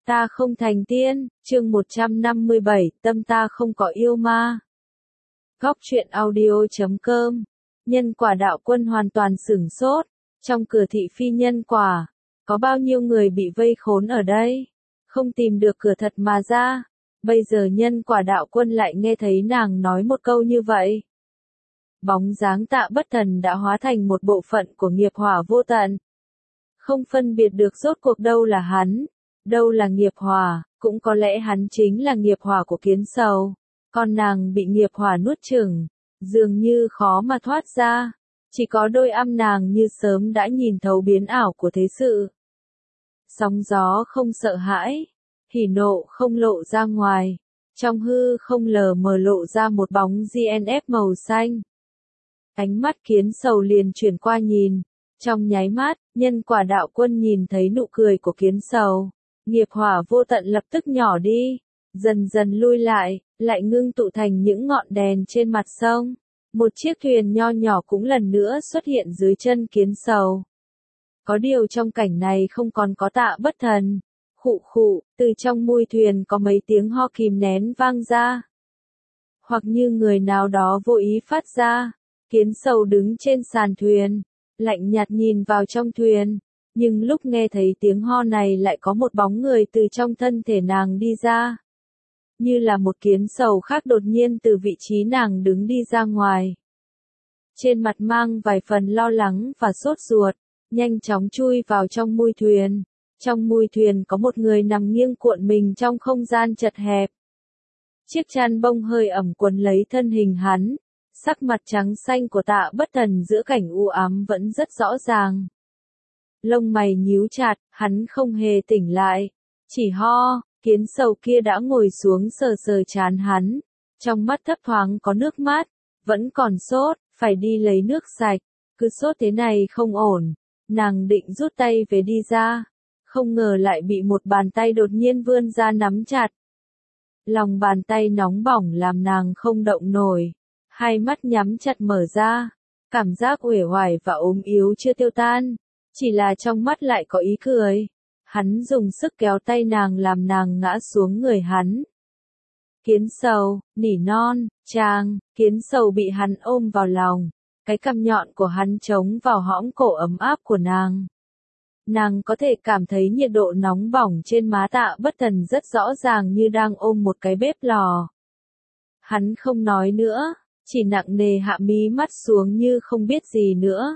Ta không thành tiên, chương 157, tâm ta không có yêu ma. Góc truyện audio.com. Nhân quả đạo quân hoàn toàn sửng sốt. Trong cửa thị phi nhân quả, có bao nhiêu người bị vây khốn ở đây, không tìm được cửa thật mà ra. Bây giờ nhân quả đạo quân lại nghe thấy nàng nói một câu như vậy. Bóng dáng Tạ Bất Thần đã hóa thành một bộ phận của nghiệp hỏa vô tận. Không phân biệt được rốt cuộc đâu là hắn, đâu là nghiệp hỏa, cũng có lẽ hắn chính là nghiệp hỏa của Kiến Sầu. Còn nàng bị nghiệp hỏa nuốt chửng, dường như khó mà thoát ra. Chỉ có đôi âm nàng như sớm đã nhìn thấu biến ảo của thế sự. Sóng gió không sợ hãi, hỉ nộ không lộ ra ngoài, trong hư không lờ mờ lộ ra một bóng GNF màu xanh. Ánh mắt Kiến Sầu liền chuyển qua nhìn, trong nháy mắt, nhân quả đạo quân nhìn thấy nụ cười của Kiến Sầu, nghiệp hỏa vô tận lập tức nhỏ đi, dần dần lui lại ngưng tụ thành những ngọn đèn trên mặt sông. Một chiếc thuyền nho nhỏ cũng lần nữa xuất hiện dưới chân Kiến Sầu. Có điều trong cảnh này không còn có Tạ Bất Thần. Khụ khụ, từ trong mui thuyền có mấy tiếng ho kìm nén vang ra. Hoặc như người nào đó vô ý phát ra. Kiến Sầu đứng trên sàn thuyền, lạnh nhạt nhìn vào trong thuyền. Nhưng lúc nghe thấy tiếng ho này lại có một bóng người từ trong thân thể nàng đi ra. Như là một Kiến Sầu khác đột nhiên từ vị trí nàng đứng đi ra ngoài. Trên mặt mang vài phần lo lắng và sốt ruột, nhanh chóng chui vào trong mui thuyền. Trong mui thuyền có một người nằm nghiêng cuộn mình trong không gian chật hẹp. Chiếc chăn bông hơi ẩm quấn lấy thân hình hắn, sắc mặt trắng xanh của Tạ Bất Thần giữa cảnh u ám vẫn rất rõ ràng. Lông mày nhíu chặt, hắn không hề tỉnh lại, chỉ ho. Kiến Sầu kia đã ngồi xuống sờ sờ trán hắn, trong mắt thấp thoáng có nước mắt, vẫn còn sốt, phải đi lấy nước sạch, cứ sốt thế này không ổn, nàng định rút tay về đi ra, không ngờ lại bị một bàn tay đột nhiên vươn ra nắm chặt. Lòng bàn tay nóng bỏng làm nàng không động nổi, hai mắt nhắm chặt mở ra, cảm giác uể oải và ốm yếu chưa tiêu tan, chỉ là trong mắt lại có ý cười. Hắn dùng sức kéo tay nàng làm nàng ngã xuống người hắn. Kiến Sầu, nỉ non, chàng, Kiến Sầu bị hắn ôm vào lòng, cái cằm nhọn của hắn chống vào hõm cổ ấm áp của nàng. Nàng có thể cảm thấy nhiệt độ nóng bỏng trên má Tạ Bất Thần rất rõ ràng như đang ôm một cái bếp lò. Hắn không nói nữa, chỉ nặng nề hạ mí mắt xuống như không biết gì nữa.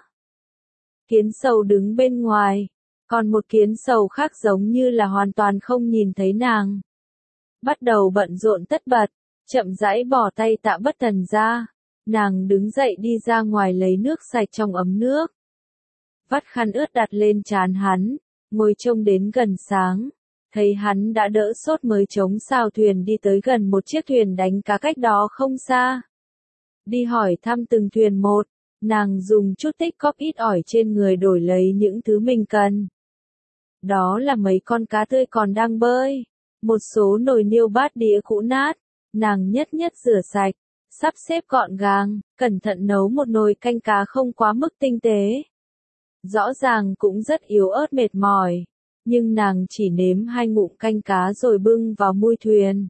Kiến Sầu đứng bên ngoài. Còn một Kiến Sầu khác giống như là hoàn toàn không nhìn thấy nàng. Bắt đầu bận rộn tất bật, chậm rãi bỏ tay Tạ Bất Thần ra. Nàng đứng dậy đi ra ngoài lấy nước sạch trong ấm nước. Vắt khăn ướt đặt lên trán hắn, ngồi trông đến gần sáng. Thấy hắn đã đỡ sốt mới chống sao thuyền đi tới gần một chiếc thuyền đánh cá cách đó không xa. Đi hỏi thăm từng thuyền một, nàng dùng chút tích cóp ít ỏi trên người đổi lấy những thứ mình cần. Đó là mấy con cá tươi còn đang bơi, một số nồi niêu bát đĩa cũ nát, nàng nhất nhất rửa sạch, sắp xếp gọn gàng, cẩn thận nấu một nồi canh cá không quá mức tinh tế. Rõ ràng cũng rất yếu ớt mệt mỏi, nhưng nàng chỉ nếm 2 ngụm canh cá rồi bưng vào mui thuyền.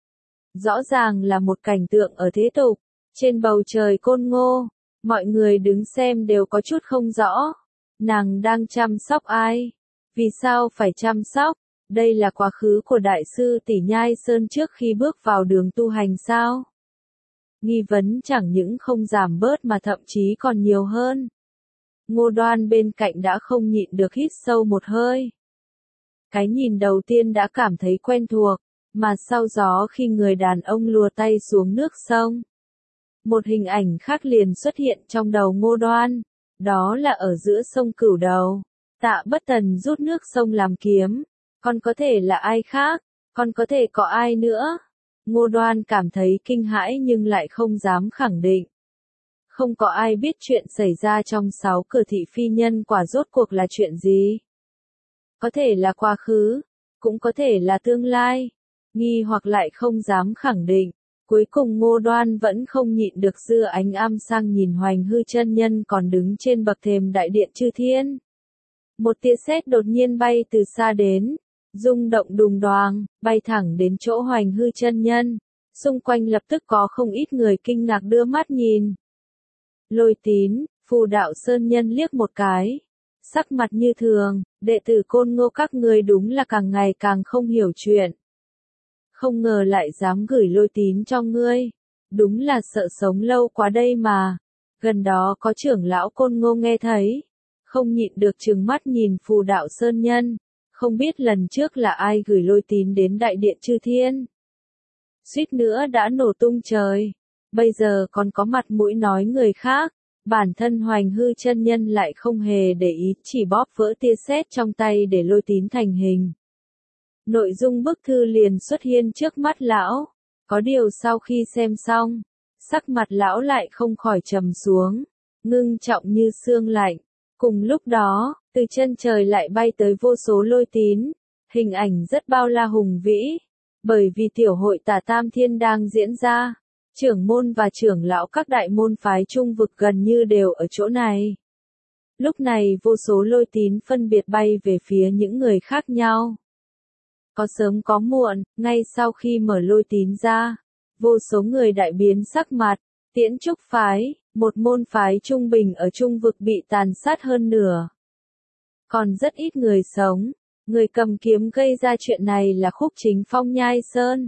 Rõ ràng là một cảnh tượng ở thế tục, trên bầu trời Côn Ngô, mọi người đứng xem đều có chút không rõ, nàng đang chăm sóc ai? Vì sao phải chăm sóc? Đây là quá khứ của Đại sư Tỷ Nhai Sơn trước khi bước vào đường tu hành sao? Nghi vấn chẳng những không giảm bớt mà thậm chí còn nhiều hơn. Ngô Đoan bên cạnh đã không nhịn được hít sâu một hơi. Cái nhìn đầu tiên đã cảm thấy quen thuộc, mà sau đó khi người đàn ông lùa tay xuống nước sông. Một hình ảnh khác liền xuất hiện trong đầu Ngô Đoan, đó là ở giữa sông Cửu Đầu. Tạ Bất Thần rút nước sông làm kiếm, còn có thể là ai khác, còn có thể có ai nữa. Ngô Đoan cảm thấy kinh hãi nhưng lại không dám khẳng định. Không có ai biết chuyện xảy ra trong 6 cửa thị phi nhân quả rốt cuộc là chuyện gì. Có thể là quá khứ, cũng có thể là tương lai, nghi hoặc lại không dám khẳng định. Cuối cùng Ngô Đoan vẫn không nhịn được đưa ánh âm sang nhìn Hoành Hư chân nhân còn đứng trên bậc thềm đại điện Chư Thiên. Một tia sét đột nhiên bay từ xa đến, rung động đùng đoàng, bay thẳng đến chỗ Hoành Hư chân nhân. Xung quanh lập tức có không ít người kinh ngạc đưa mắt nhìn. Lôi Tín, Phù Đạo Sơn Nhân liếc một cái. Sắc mặt như thường, đệ tử Côn Ngô các người đúng là càng ngày càng không hiểu chuyện. Không ngờ lại dám gửi Lôi Tín cho ngươi. Đúng là sợ sống lâu quá đây mà. Gần đó có trưởng lão Côn Ngô nghe thấy. Không nhịn được trừng mắt nhìn Phù Đạo Sơn Nhân. Không biết lần trước là ai gửi Lôi Tín đến Đại Điện Chư Thiên. Suýt nữa đã nổ tung trời. Bây giờ còn có mặt mũi nói người khác. Bản thân Hoành Hư chân nhân lại không hề để ý, chỉ bóp vỡ tia sét trong tay để Lôi Tín thành hình. Nội dung bức thư liền xuất hiện trước mắt lão. Có điều sau khi xem xong, sắc mặt lão lại không khỏi trầm xuống, ngưng trọng như sương lạnh. Cùng lúc đó, từ chân trời lại bay tới vô số Lôi Tín, hình ảnh rất bao la hùng vĩ. Bởi vì tiểu hội Tả Tam Thiên đang diễn ra, trưởng môn và trưởng lão các đại môn phái trung vực gần như đều ở chỗ này. Lúc này vô số Lôi Tín phân biệt bay về phía những người khác nhau. Có sớm có muộn, ngay sau khi mở Lôi Tín ra, vô số người đại biến sắc mặt. Tiễn Trúc phái, một môn phái trung bình ở trung vực bị tàn sát hơn nửa. Còn rất ít người sống. Người cầm kiếm gây ra chuyện này là Khúc Chính Phong Nhai Sơn.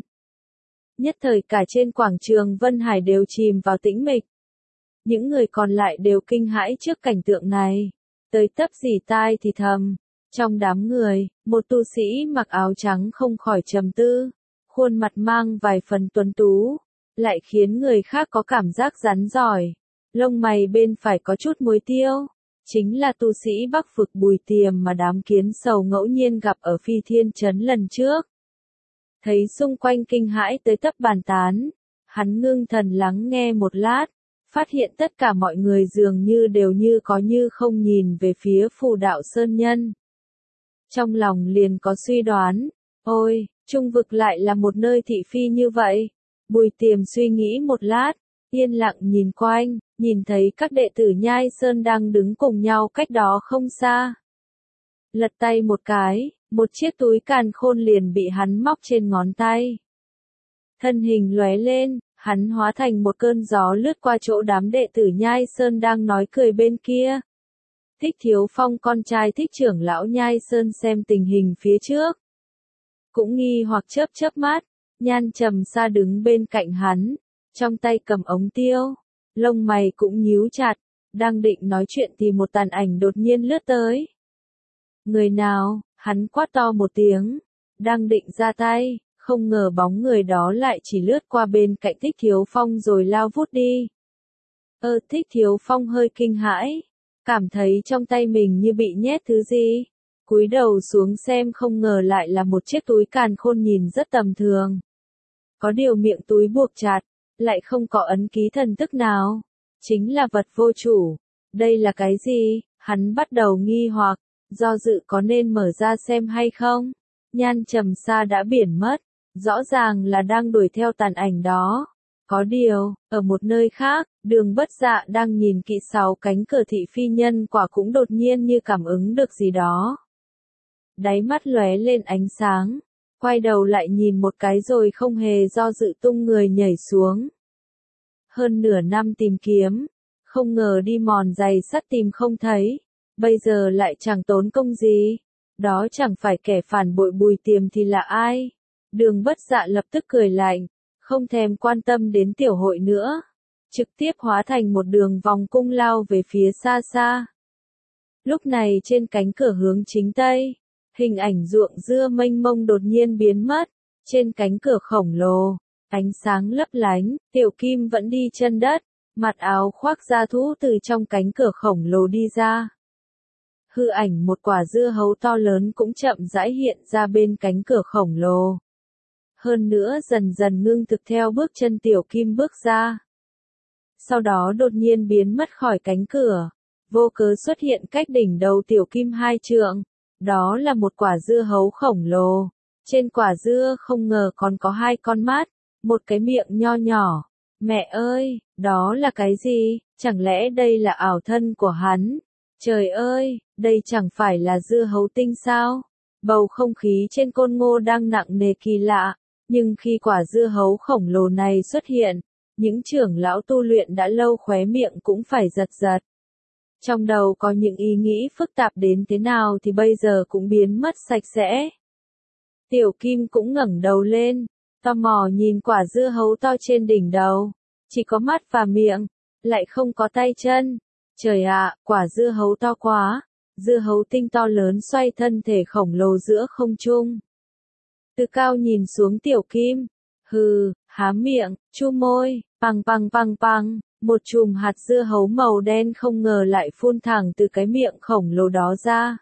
Nhất thời cả trên quảng trường Vân Hải đều chìm vào tĩnh mịch. Những người còn lại đều kinh hãi trước cảnh tượng này. Tới tấp dỉ tai thì thầm. Trong đám người, một tu sĩ mặc áo trắng không khỏi trầm tư. Khuôn mặt mang vài phần tuấn tú, lại khiến người khác có cảm giác rắn giỏi. Lông mày bên phải có chút muối tiêu. Chính là tu sĩ Bắc vực Bùi Tiềm mà đám kiến sầu ngẫu nhiên gặp ở Phi Thiên Trấn lần trước. Thấy xung quanh kinh hãi tới tấp bàn tán, hắn ngưng thần lắng nghe một lát, phát hiện tất cả mọi người dường như đều như có như không nhìn về phía Phù Đạo Sơn Nhân. Trong lòng liền có suy đoán, ôi, trung vực lại là một nơi thị phi như vậy. Bùi Tiềm suy nghĩ một lát, yên lặng nhìn quanh, nhìn thấy các đệ tử Nhai Sơn đang đứng cùng nhau cách đó không xa. Lật tay một cái, một chiếc túi càn khôn liền bị hắn móc trên ngón tay. Thân hình lóe lên, hắn hóa thành một cơn gió lướt qua chỗ đám đệ tử Nhai Sơn đang nói cười bên kia. Thích Thiếu Phong con trai Thích trưởng lão Nhai Sơn xem tình hình phía trước. Cũng nghi hoặc chớp chớp mắt, Nhan Trầm Sa đứng bên cạnh hắn, trong tay cầm ống tiêu, lông mày cũng nhíu chặt, đang định nói chuyện thì một tàn ảnh đột nhiên lướt tới. Người nào? Hắn quát to một tiếng, đang định ra tay, không ngờ bóng người đó lại chỉ lướt qua bên cạnh Thích Thiếu Phong rồi lao vút đi. Thích Thiếu Phong hơi kinh hãi, cảm thấy trong tay mình như bị nhét thứ gì. Cúi đầu xuống xem không ngờ lại là một chiếc túi càn khôn nhìn rất tầm thường. Có điều miệng túi buộc chặt, lại không có ấn ký thần thức nào. Chính là vật vô chủ. Đây là cái gì? Hắn bắt đầu nghi hoặc, do dự có nên mở ra xem hay không. Nhan Trầm Sa đã biển mất, rõ ràng là đang đuổi theo tàn ảnh đó. Có điều, ở một nơi khác, Đường Bất Dạ đang nhìn kỹ sáu cánh cửa thị phi nhân quả cũng đột nhiên như cảm ứng được gì đó. Đáy mắt lóe lên ánh sáng, quay đầu lại nhìn một cái rồi không hề do dự tung người nhảy xuống. Hơn nửa năm tìm kiếm, không ngờ đi mòn giày sắt tìm không thấy, bây giờ lại chẳng tốn công gì. Đó chẳng phải kẻ phản bội Bùi Tiềm thì là ai? Đường Bất Dạ lập tức cười lạnh, không thèm quan tâm đến tiểu hội nữa, trực tiếp hóa thành một đường vòng cung lao về phía xa xa. Lúc này trên cánh cửa hướng chính tây, hình ảnh ruộng dưa mênh mông đột nhiên biến mất, trên cánh cửa khổng lồ, ánh sáng lấp lánh, Tiểu Kim vẫn đi chân đất, mặt áo khoác da thú từ trong cánh cửa khổng lồ đi ra. Hư ảnh một quả dưa hấu to lớn cũng chậm rãi hiện ra bên cánh cửa khổng lồ. Hơn nữa dần dần ngưng thực theo bước chân Tiểu Kim bước ra. Sau đó đột nhiên biến mất khỏi cánh cửa, vô cớ xuất hiện cách đỉnh đầu Tiểu Kim 2 trượng. Đó là một quả dưa hấu khổng lồ. Trên quả dưa không ngờ còn có 2 con mắt, một cái miệng nho nhỏ. Mẹ ơi, đó là cái gì? Chẳng lẽ đây là ảo thân của hắn? Trời ơi, đây chẳng phải là dưa hấu tinh sao? Bầu không khí trên Côn Ngô đang nặng nề kỳ lạ, nhưng khi quả dưa hấu khổng lồ này xuất hiện, những trưởng lão tu luyện đã lâu khóe miệng cũng phải giật giật. Trong đầu có những ý nghĩ phức tạp đến thế nào thì bây giờ cũng biến mất sạch sẽ. Tiểu Kim cũng ngẩng đầu lên, tò mò nhìn quả dưa hấu to trên đỉnh đầu, chỉ có mắt và miệng, lại không có tay chân. Trời ạ, quả dưa hấu to quá, dưa hấu tinh to lớn xoay thân thể khổng lồ giữa không trung. Từ cao nhìn xuống Tiểu Kim, hừ, há miệng, chu môi, păng păng păng păng, một chùm hạt dưa hấu màu đen không ngờ lại phun thẳng từ cái miệng khổng lồ đó ra.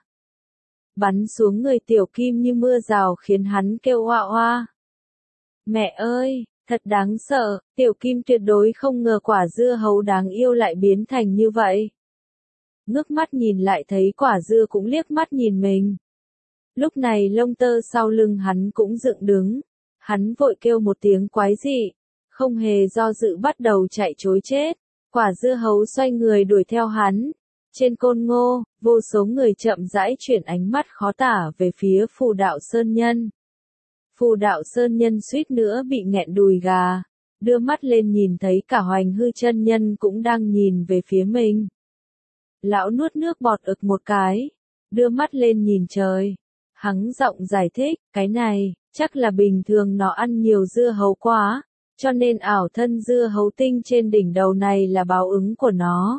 Bắn xuống người Tiểu Kim như mưa rào khiến hắn kêu oa oa. Mẹ ơi, thật đáng sợ, Tiểu Kim tuyệt đối không ngờ quả dưa hấu đáng yêu lại biến thành như vậy. Ngước mắt nhìn lại thấy quả dưa cũng liếc mắt nhìn mình. Lúc này lông tơ sau lưng hắn cũng dựng đứng, hắn vội kêu một tiếng quái dị, không hề do dự bắt đầu chạy trối chết. Quả dưa hấu xoay người đuổi theo hắn. Trên Côn Ngô, vô số người chậm rãi chuyển ánh mắt khó tả về phía Phù Đạo Sơn Nhân. Phù Đạo Sơn Nhân suýt nữa bị nghẹn đùi gà, đưa mắt lên nhìn thấy cả Hoành Hư chân nhân cũng đang nhìn về phía mình. Lão nuốt nước bọt ực một cái, đưa mắt lên nhìn trời. Hắn giọng giải thích, cái này, chắc là bình thường nó ăn nhiều dưa hấu quá, cho nên ảo thân dưa hấu tinh trên đỉnh đầu này là báo ứng của nó.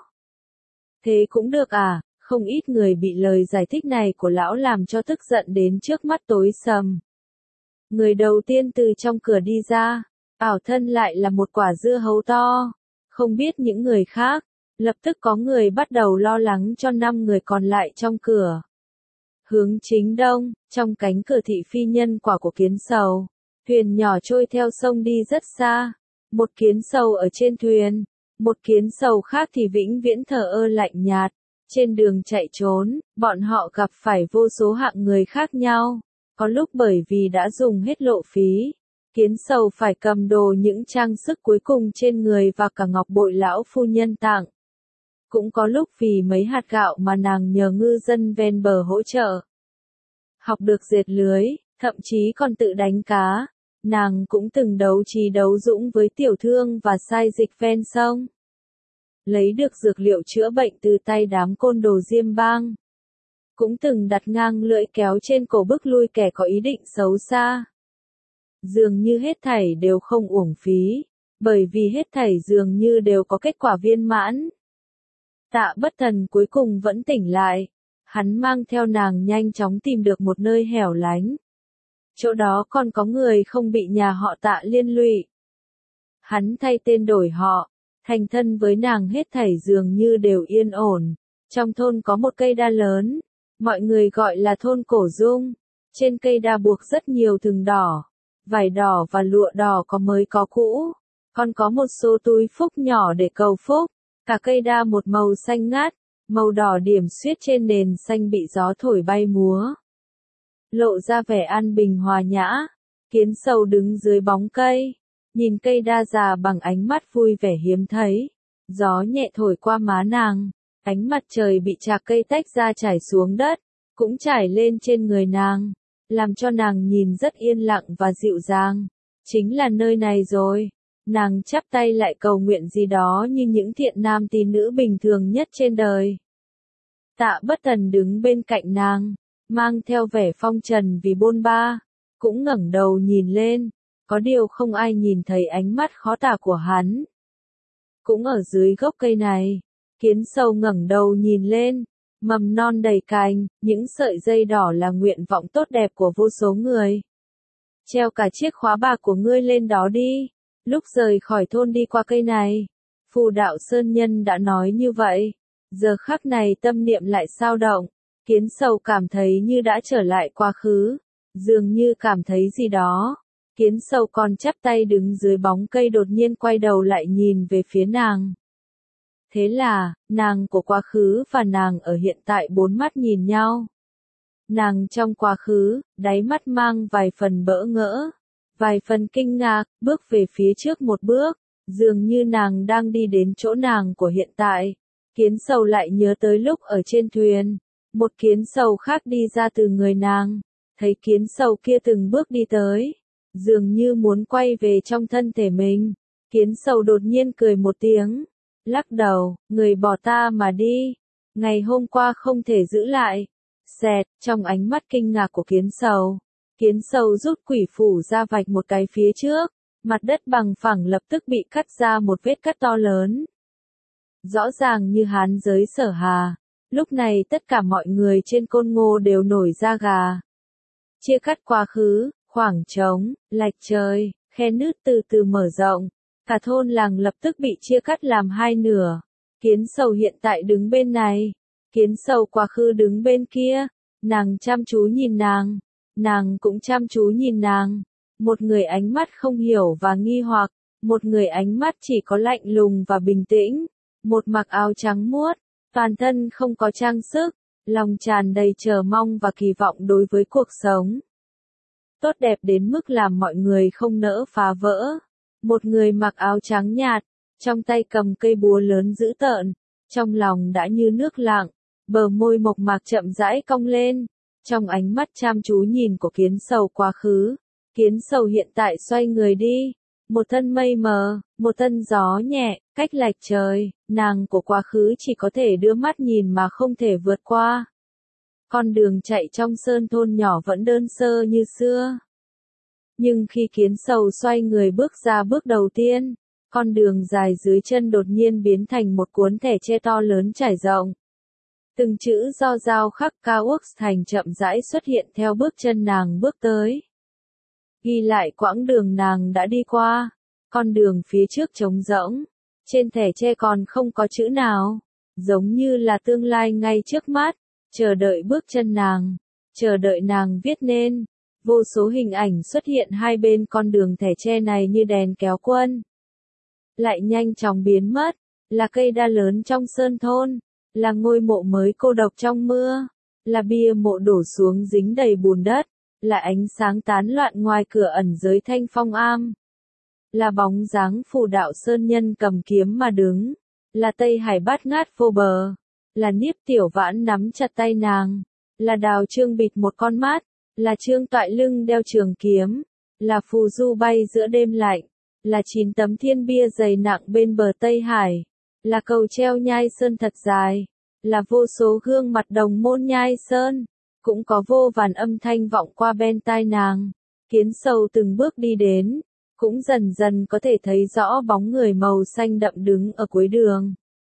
Thế cũng được à, không ít người bị lời giải thích này của lão làm cho tức giận đến trước mắt tối sầm. Người đầu tiên từ trong cửa đi ra, ảo thân lại là một quả dưa hấu to. Không biết những người khác, lập tức có người bắt đầu lo lắng cho 5 người còn lại trong cửa. Hướng chính đông, trong cánh cửa thị phi nhân quả của Kiến Sầu, thuyền nhỏ trôi theo sông đi rất xa. Một Kiến Sầu ở trên thuyền, một Kiến Sầu khác thì vĩnh viễn thờ ơ lạnh nhạt. Trên đường chạy trốn, bọn họ gặp phải vô số hạng người khác nhau. Có lúc bởi vì đã dùng hết lộ phí, Kiến Sầu phải cầm đồ những trang sức cuối cùng trên người và cả ngọc bội lão phu nhân tặng. Cũng có lúc vì mấy hạt gạo mà nàng nhờ ngư dân ven bờ hỗ trợ. Học được dệt lưới, thậm chí còn tự đánh cá. Nàng cũng từng đấu trí đấu dũng với tiểu thương và sai dịch ven sông. Lấy được dược liệu chữa bệnh từ tay đám côn đồ Diêm Bang. Cũng từng đặt ngang lưỡi kéo trên cổ bức lui kẻ có ý định xấu xa. Dường như hết thảy đều không uổng phí, bởi vì hết thảy dường như đều có kết quả viên mãn. Tạ Bất Thần cuối cùng vẫn tỉnh lại, hắn mang theo nàng nhanh chóng tìm được một nơi hẻo lánh. Chỗ đó còn có người không bị nhà họ Tạ liên lụy. Hắn thay tên đổi họ, thành thân với nàng hết thảy dường như đều yên ổn. Trong thôn có một cây đa lớn, mọi người gọi là thôn Cổ Dung. Trên cây đa buộc rất nhiều thừng đỏ, vải đỏ và lụa đỏ có mới có cũ. Còn có một số túi phúc nhỏ để cầu phúc. Cả cây đa một màu xanh ngát, màu đỏ điểm xuyết trên nền xanh bị gió thổi bay múa. Lộ ra vẻ an bình hòa nhã. Kiến Sầu đứng dưới bóng cây, nhìn cây đa già bằng ánh mắt vui vẻ hiếm thấy. Gió nhẹ thổi qua má nàng, ánh mặt trời bị chạc cây tách ra trải xuống đất, cũng trải lên trên người nàng, làm cho nàng nhìn rất yên lặng và dịu dàng. Chính là nơi này rồi. Nàng chắp tay lại cầu nguyện gì đó như những thiện nam tín nữ bình thường nhất trên đời. Tạ Bất Thần đứng bên cạnh nàng, mang theo vẻ phong trần vì bôn ba, cũng ngẩng đầu nhìn lên, có điều không ai nhìn thấy ánh mắt khó tả của hắn. Cũng ở dưới gốc cây này, Kiến Sầu ngẩng đầu nhìn lên, mầm non đầy cành, những sợi dây đỏ là nguyện vọng tốt đẹp của vô số người. Treo cả chiếc khóa bạc của ngươi lên đó đi. Lúc rời khỏi thôn đi qua cây này, Phù Đạo Sơn Nhân đã nói như vậy. Giờ khắc này tâm niệm lại xao động, Kiến Sầu cảm thấy như đã trở lại quá khứ, dường như cảm thấy gì đó. Kiến Sầu còn chắp tay đứng dưới bóng cây đột nhiên quay đầu lại nhìn về phía nàng. Thế là, nàng của quá khứ và nàng ở hiện tại bốn mắt nhìn nhau. Nàng trong quá khứ, đáy mắt mang vài phần bỡ ngỡ. Vài phần kinh ngạc, bước về phía trước một bước, dường như nàng đang đi đến chỗ nàng của hiện tại. Kiến Sầu lại nhớ tới lúc ở trên thuyền, một Kiến Sầu khác đi ra từ người nàng, thấy kiến sầu kia từng bước đi tới, dường như muốn quay về trong thân thể mình. Kiến sầu đột nhiên cười một tiếng, lắc đầu, người bỏ ta mà đi, ngày hôm qua không thể giữ lại. Xẹt, trong ánh mắt kinh ngạc của kiến sầu rút quỷ phủ ra vạch một cái phía trước, mặt đất bằng phẳng lập tức bị cắt ra một vết cắt to lớn. Rõ ràng như hán giới Sở Hà, lúc này tất cả mọi người trên Côn Ngô đều nổi da gà. Chia cắt quá khứ, khoảng trống, lạch trời, khe nứt từ từ mở rộng, cả thôn làng lập tức bị chia cắt làm hai nửa. Kiến sầu hiện tại đứng bên này, kiến sầu quá khứ đứng bên kia, nàng chăm chú nhìn nàng cũng chăm chú nhìn nàng. Một người ánh mắt không hiểu và nghi hoặc, một người ánh mắt chỉ có lạnh lùng và bình tĩnh, một mặc áo trắng muốt, toàn thân không có trang sức, lòng tràn đầy chờ mong và kỳ vọng đối với cuộc sống. Tốt đẹp đến mức làm mọi người không nỡ phá vỡ. Một người mặc áo trắng nhạt, trong tay cầm cây búa lớn dữ tợn, trong lòng đã như nước lặng, bờ môi mộc mạc chậm rãi cong lên, trong ánh mắt chăm chú nhìn của kiến sầu quá khứ. Kiến sầu hiện tại xoay người đi, một thân mây mờ, một thân gió nhẹ, cách lạch trời, nàng của quá khứ chỉ có thể đưa mắt nhìn mà không thể vượt qua. Con đường chạy trong sơn thôn nhỏ vẫn đơn sơ như xưa. Nhưng khi kiến sầu xoay người bước ra bước đầu tiên, con đường dài dưới chân đột nhiên biến thành một cuốn thẻ tre to lớn trải rộng. Từng chữ do dao khắc cao ước thành chậm rãi xuất hiện theo bước chân nàng bước tới. Ghi lại quãng đường nàng đã đi qua, con đường phía trước trống rỗng, trên thẻ tre còn không có chữ nào, giống như là tương lai ngay trước mắt, chờ đợi bước chân nàng, chờ đợi nàng viết nên. Vô số hình ảnh xuất hiện hai bên con đường thẻ tre này như đèn kéo quân. Lại nhanh chóng biến mất, là cây đa lớn trong sơn thôn, là ngôi mộ mới cô độc trong mưa, là bia mộ đổ xuống dính đầy bùn đất, là ánh sáng tán loạn ngoài cửa ẩn giới Thanh Phong Am. Là bóng dáng phù đạo sơn nhân cầm kiếm mà đứng, là Tây Hải bát ngát vô bờ, là Niếp Tiểu Vãn nắm chặt tay nàng, là Đào Trương bịt một con mắt, là Trương Toại lưng đeo trường kiếm, là phù du bay giữa đêm lạnh, là 9 tấm thiên bia dày nặng bên bờ Tây Hải, là cầu treo nhai sơn thật dài, là vô số gương mặt đồng môn nhai sơn, cũng có vô vàn âm thanh vọng qua bên tai nàng. Kiến sầu từng bước đi đến, cũng dần dần có thể thấy rõ bóng người màu xanh đậm đứng ở cuối đường.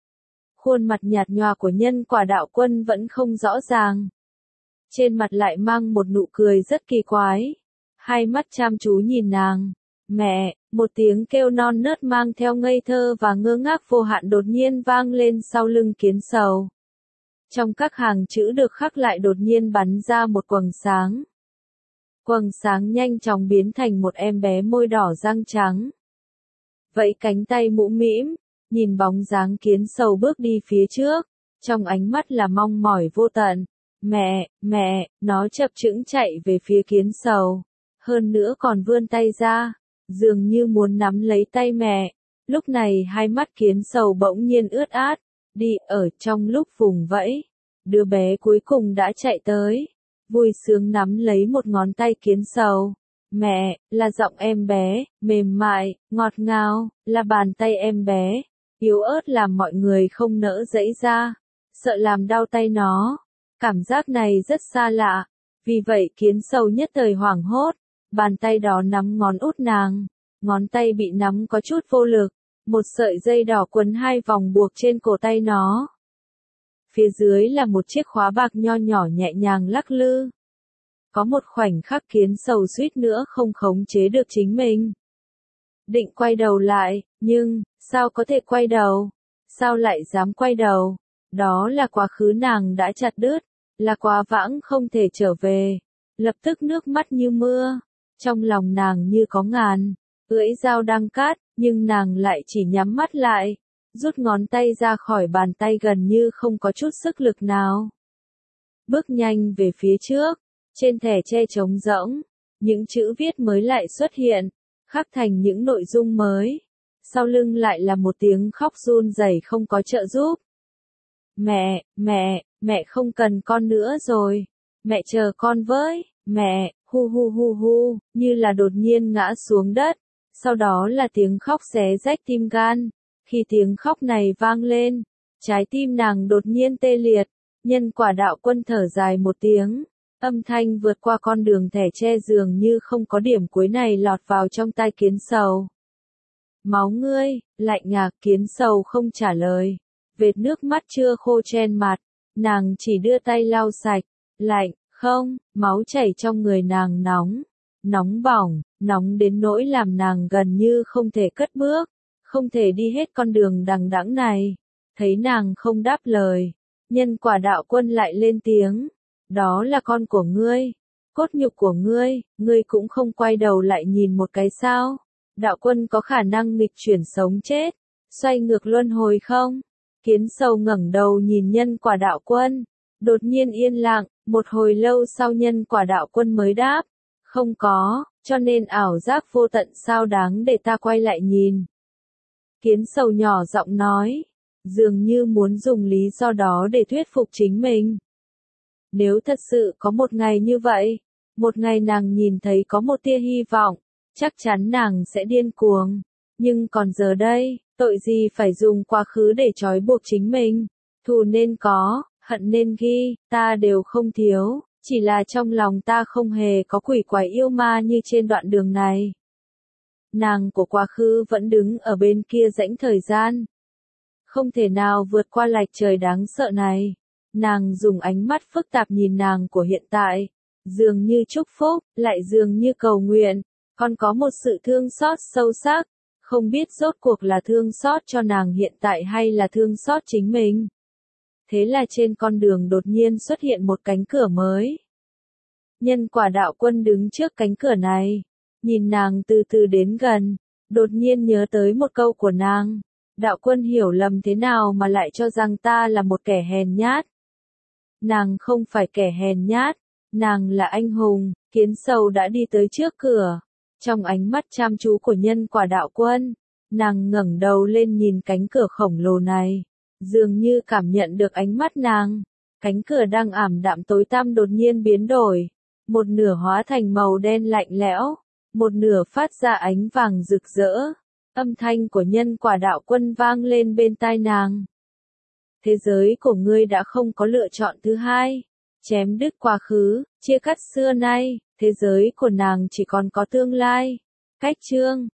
Khuôn mặt nhạt nhòa của Nhân Quả Đạo Quân vẫn không rõ ràng. Trên mặt lại mang một nụ cười rất kỳ quái. Hai mắt chăm chú nhìn nàng. Mẹ, một tiếng kêu non nớt mang theo ngây thơ và ngơ ngác vô hạn đột nhiên vang lên sau lưng kiến sầu. Trong các hàng chữ được khắc lại đột nhiên bắn ra một quầng sáng. Quầng sáng nhanh chóng biến thành một em bé môi đỏ răng trắng. Vẫy cánh tay mũm mĩm, nhìn bóng dáng kiến sầu bước đi phía trước, trong ánh mắt là mong mỏi vô tận. Mẹ, nó chập chững chạy về phía kiến sầu. Hơn nữa còn vươn tay ra, dường như muốn nắm lấy tay mẹ. Lúc này hai mắt kiến sầu bỗng nhiên ướt át, đi ở trong lúc vùng vẫy. Đứa bé cuối cùng đã chạy tới, vui sướng nắm lấy một ngón tay kiến sầu. Mẹ, là giọng em bé, mềm mại, ngọt ngào, là bàn tay em bé, yếu ớt làm mọi người không nỡ giãy ra, sợ làm đau tay nó. Cảm giác này rất xa lạ, vì vậy kiến sầu nhất thời hoảng hốt, bàn tay đó nắm ngón út nàng, ngón tay bị nắm có chút vô lực, một sợi dây đỏ quấn hai vòng buộc trên cổ tay nó. Phía dưới là một chiếc khóa bạc nho nhỏ nhẹ nhàng lắc lư. Có một khoảnh khắc kiến sầu suýt nữa không khống chế được chính mình. Định quay đầu lại, nhưng, sao có thể quay đầu? Sao lại dám quay đầu? Đó là quá khứ nàng đã chặt đứt, là quá vãng không thể trở về. Lập tức nước mắt như mưa, trong lòng nàng như có ngàn lưỡi dao đang cắt, nhưng nàng lại chỉ nhắm mắt lại, rút ngón tay ra khỏi bàn tay gần như không có chút sức lực nào. Bước nhanh về phía trước, trên thẻ tre trống rỗng, những chữ viết mới lại xuất hiện, khắc thành những nội dung mới. Sau lưng lại là một tiếng khóc run rẩy không có trợ giúp. Mẹ không cần con nữa rồi. Mẹ chờ con với. Mẹ, hu hu hu hu, như là đột nhiên ngã xuống đất. Sau đó là tiếng khóc xé rách tim gan. Khi tiếng khóc này vang lên, trái tim nàng đột nhiên tê liệt. Nhân quả đạo quân thở dài một tiếng. Âm thanh vượt qua con đường thẻ tre dường như không có điểm cuối này lọt vào trong tai Kiến Sầu. Máu ngươi, lạnh ngạc. Kiến Sầu không trả lời. Vệt nước mắt chưa khô trên mặt, nàng chỉ đưa tay lau sạch. Lạnh, không, máu chảy trong người nàng nóng. Nóng bỏng, nóng đến nỗi làm nàng gần như không thể cất bước, không thể đi hết con đường đằng đẵng này. Thấy nàng không đáp lời, nhân quả đạo quân lại lên tiếng. Đó là con của ngươi, cốt nhục của ngươi, ngươi cũng không quay đầu lại nhìn một cái sao? Đạo quân có khả năng nghịch chuyển sống chết, xoay ngược luân hồi không? Kiến Sầu ngẩng đầu nhìn nhân quả đạo quân, đột nhiên yên lặng, một hồi lâu sau nhân quả đạo quân mới đáp. Không có, cho nên ảo giác vô tận sao đáng để ta quay lại nhìn. Kiến Sầu nhỏ giọng nói, dường như muốn dùng lý do đó để thuyết phục chính mình. Nếu thật sự có một ngày như vậy, một ngày nàng nhìn thấy có một tia hy vọng, chắc chắn nàng sẽ điên cuồng. Nhưng còn giờ đây, tội gì phải dùng quá khứ để trói buộc chính mình. Thù nên có, hận nên ghi, ta đều không thiếu, chỉ là trong lòng ta không hề có quỷ quái yêu ma như trên đoạn đường này. Nàng của quá khứ vẫn đứng ở bên kia rãnh thời gian. Không thể nào vượt qua lạch trời đáng sợ này. Nàng dùng ánh mắt phức tạp nhìn nàng của hiện tại, dường như chúc phúc, lại dường như cầu nguyện, còn có một sự thương xót sâu sắc, không biết rốt cuộc là thương xót cho nàng hiện tại hay là thương xót chính mình. Thế là trên con đường đột nhiên xuất hiện một cánh cửa mới. Nhân quả đạo quân đứng trước cánh cửa này, nhìn nàng từ từ đến gần, đột nhiên nhớ tới một câu của nàng. Đạo quân hiểu lầm thế nào mà lại cho rằng ta là một kẻ hèn nhát. Nàng không phải kẻ hèn nhát, nàng là anh hùng. Kiến Sầu đã đi tới trước cửa. Trong ánh mắt chăm chú của nhân quả đạo quân, nàng ngẩng đầu lên nhìn cánh cửa khổng lồ này, dường như cảm nhận được ánh mắt nàng. Cánh cửa đang ảm đạm tối tăm đột nhiên biến đổi, một nửa hóa thành màu đen lạnh lẽo, một nửa phát ra ánh vàng rực rỡ. Âm thanh của nhân quả đạo quân vang lên bên tai nàng. Thế giới của ngươi đã không có lựa chọn thứ hai. Chém đứt quá khứ, chia cắt xưa nay, thế giới của nàng chỉ còn có tương lai. Cách chương